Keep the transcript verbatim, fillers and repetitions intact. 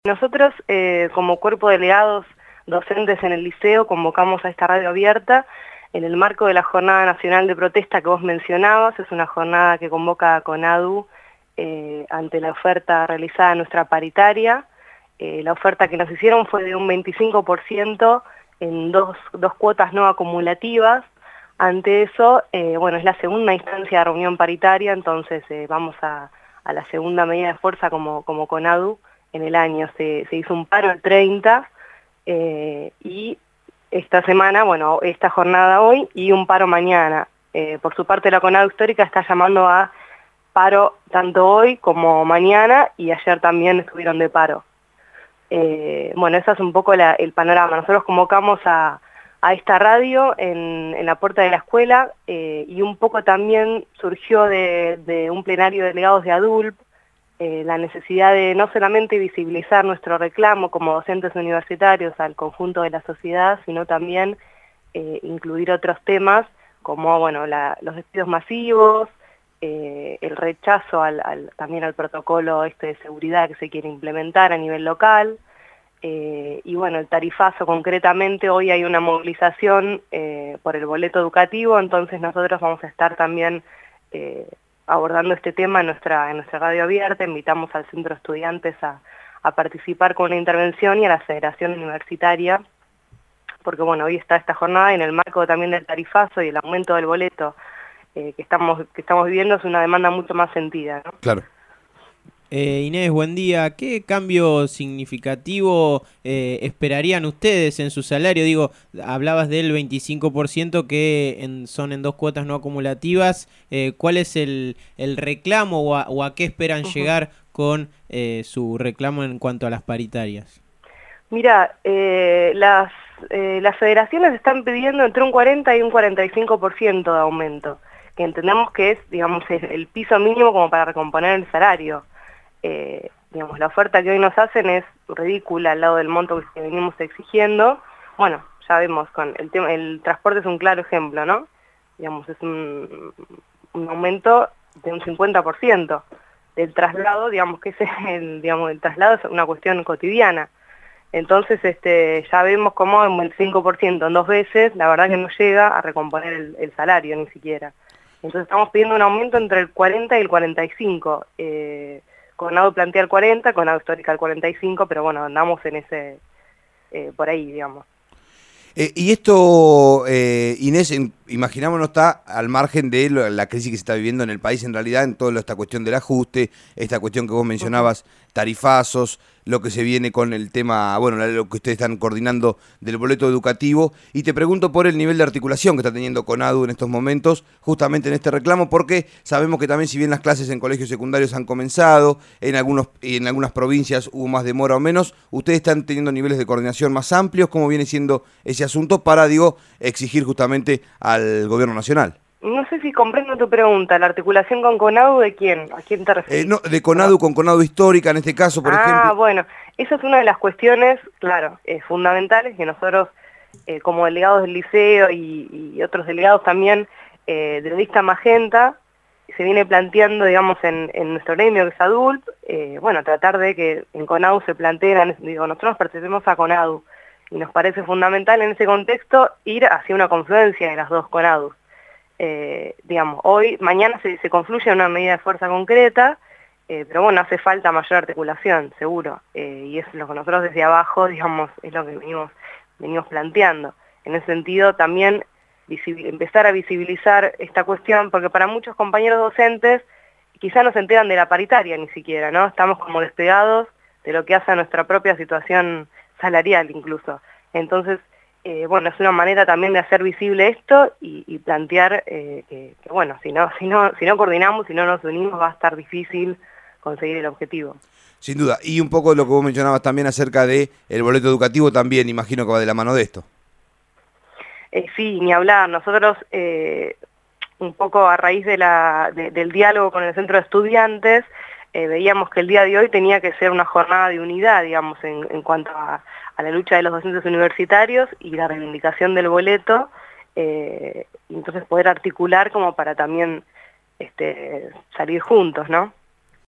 Nosotros, eh, como cuerpo de delegados docentes en el liceo, convocamos a esta radio abierta en el marco de la Jornada Nacional de Protesta que vos mencionabas. Es una jornada que convoca a CONADU eh, ante la oferta realizada en nuestra paritaria. Eh, la oferta que nos hicieron fue de un veinticinco por ciento en dos, dos cuotas no acumulativas. Ante eso, eh, bueno, es la segunda instancia de reunión paritaria, entonces eh, vamos a, a la segunda medida de fuerza como, como CONADU en el año. Se, se hizo un paro el treinta eh, y esta semana, bueno, esta jornada hoy y un paro mañana. Eh, por su parte, la CONADU Histórica está llamando a paro tanto hoy como mañana, y ayer también estuvieron de paro. Eh, bueno, ese es un poco la, el panorama. Nosotros convocamos a, a esta radio en, en la puerta de la escuela eh, y un poco también surgió de, de un plenario de delegados de ADULP eh, la necesidad de no solamente visibilizar nuestro reclamo como docentes universitarios al conjunto de la sociedad, sino también eh, incluir otros temas como, bueno, la, los despidos masivos, eh, el rechazo al, al, también al protocolo este de seguridad que se quiere implementar a nivel local. Eh, y bueno, el tarifazo concretamente, hoy hay una movilización eh, por el boleto educativo, entonces nosotros vamos a estar también eh, abordando este tema en nuestra, en nuestra radio abierta. Invitamos al Centro de Estudiantes a, a participar con una intervención y a la Federación Universitaria, porque bueno, hoy está esta jornada en el marco también del tarifazo y el aumento del boleto eh, que, estamos, que estamos viviendo es una demanda mucho más sentida, ¿no? Claro. Eh, Inés, buen día. ¿Qué cambio significativo eh, esperarían ustedes en su salario? Digo, hablabas del veinticinco por ciento que en, son en dos cuotas no acumulativas. Eh, ¿Cuál es el, el reclamo o a, o a qué esperan Uh-huh. llegar con eh, su reclamo en cuanto a las paritarias? Mira, eh, las, eh, las federaciones están pidiendo entre un cuarenta y un cuarenta y cinco por ciento de aumento, que entendemos que es, digamos, es el piso mínimo como para recomponer el salario. Eh, digamos, la oferta que hoy nos hacen es ridícula al lado del monto que venimos exigiendo. Bueno, ya vemos, con el tema, el transporte es un claro ejemplo, ¿no? Digamos, es un, un aumento de un cincuenta por ciento del traslado, digamos que ese, el, digamos, el traslado es una cuestión cotidiana. Entonces este, ya vemos cómo el cinco por ciento en dos veces, la verdad que no llega a recomponer el, el salario ni siquiera. Entonces estamos pidiendo un aumento entre el cuarenta y el cuarenta y cinco. Eh, CONADU plantea el cuarenta, CONADU Histórica el cuarenta y cinco, pero bueno, andamos en ese, eh, por ahí, digamos. Eh, y esto, eh, Inés, en, imaginámonos, está al margen de lo, la crisis que se está viviendo en el país, en realidad, en toda esta cuestión del ajuste, esta cuestión que vos mencionabas, uh-huh. tarifazos, lo que se viene con el tema, bueno, lo que ustedes están coordinando del boleto educativo. Y te pregunto por el nivel de articulación que está teniendo CONADU en estos momentos, justamente en este reclamo, porque sabemos que también, si bien las clases en colegios secundarios han comenzado, en, algunos, en algunas provincias hubo más demora o menos, ustedes están teniendo niveles de coordinación más amplios. ¿Cómo viene siendo ese asunto para, digo, exigir justamente al gobierno nacional? No sé si comprendo tu pregunta. ¿La articulación con CONADU de quién? ¿A quién te refieres? Eh, no, de CONADU con CONADU Histórica, en este caso, por ah, ejemplo. Ah, bueno, esa es una de las cuestiones, claro, eh, fundamentales que nosotros, eh, como delegados del liceo y, y otros delegados también eh, de la lista Magenta, se viene planteando, digamos, en, en nuestro gremio, que es ADULP, eh, bueno, tratar de que en CONADU se planteen, digo, nosotros pertenecemos a CONADU, y nos parece fundamental en ese contexto ir hacia una confluencia de las dos CONADUs. Eh, digamos, hoy, mañana se, se confluye en una medida de fuerza concreta, eh, pero bueno, hace falta mayor articulación, seguro, eh, y es lo que nosotros desde abajo, digamos, es lo que venimos, venimos planteando. En ese sentido, también empezar a visibilizar esta cuestión, porque para muchos compañeros docentes quizá no se enteran de la paritaria ni siquiera, ¿no? Estamos como despegados de lo que hace a nuestra propia situación salarial incluso. Entonces, Eh, bueno, es una manera también de hacer visible esto y, y plantear eh, que, que, bueno, si no, si, no, si no coordinamos, si no nos unimos, va a estar difícil conseguir el objetivo. Sin duda. Y un poco lo que vos mencionabas también acerca de el boleto educativo, también imagino que va de la mano de esto. Eh, sí, ni hablar. Nosotros, eh, un poco a raíz de la, de, del diálogo con el Centro de Estudiantes, eh, veíamos que el día de hoy tenía que ser una jornada de unidad, digamos, en, en cuanto a a la lucha de los docentes universitarios y la reivindicación del boleto, eh, y entonces poder articular como para también este, salir juntos, ¿no?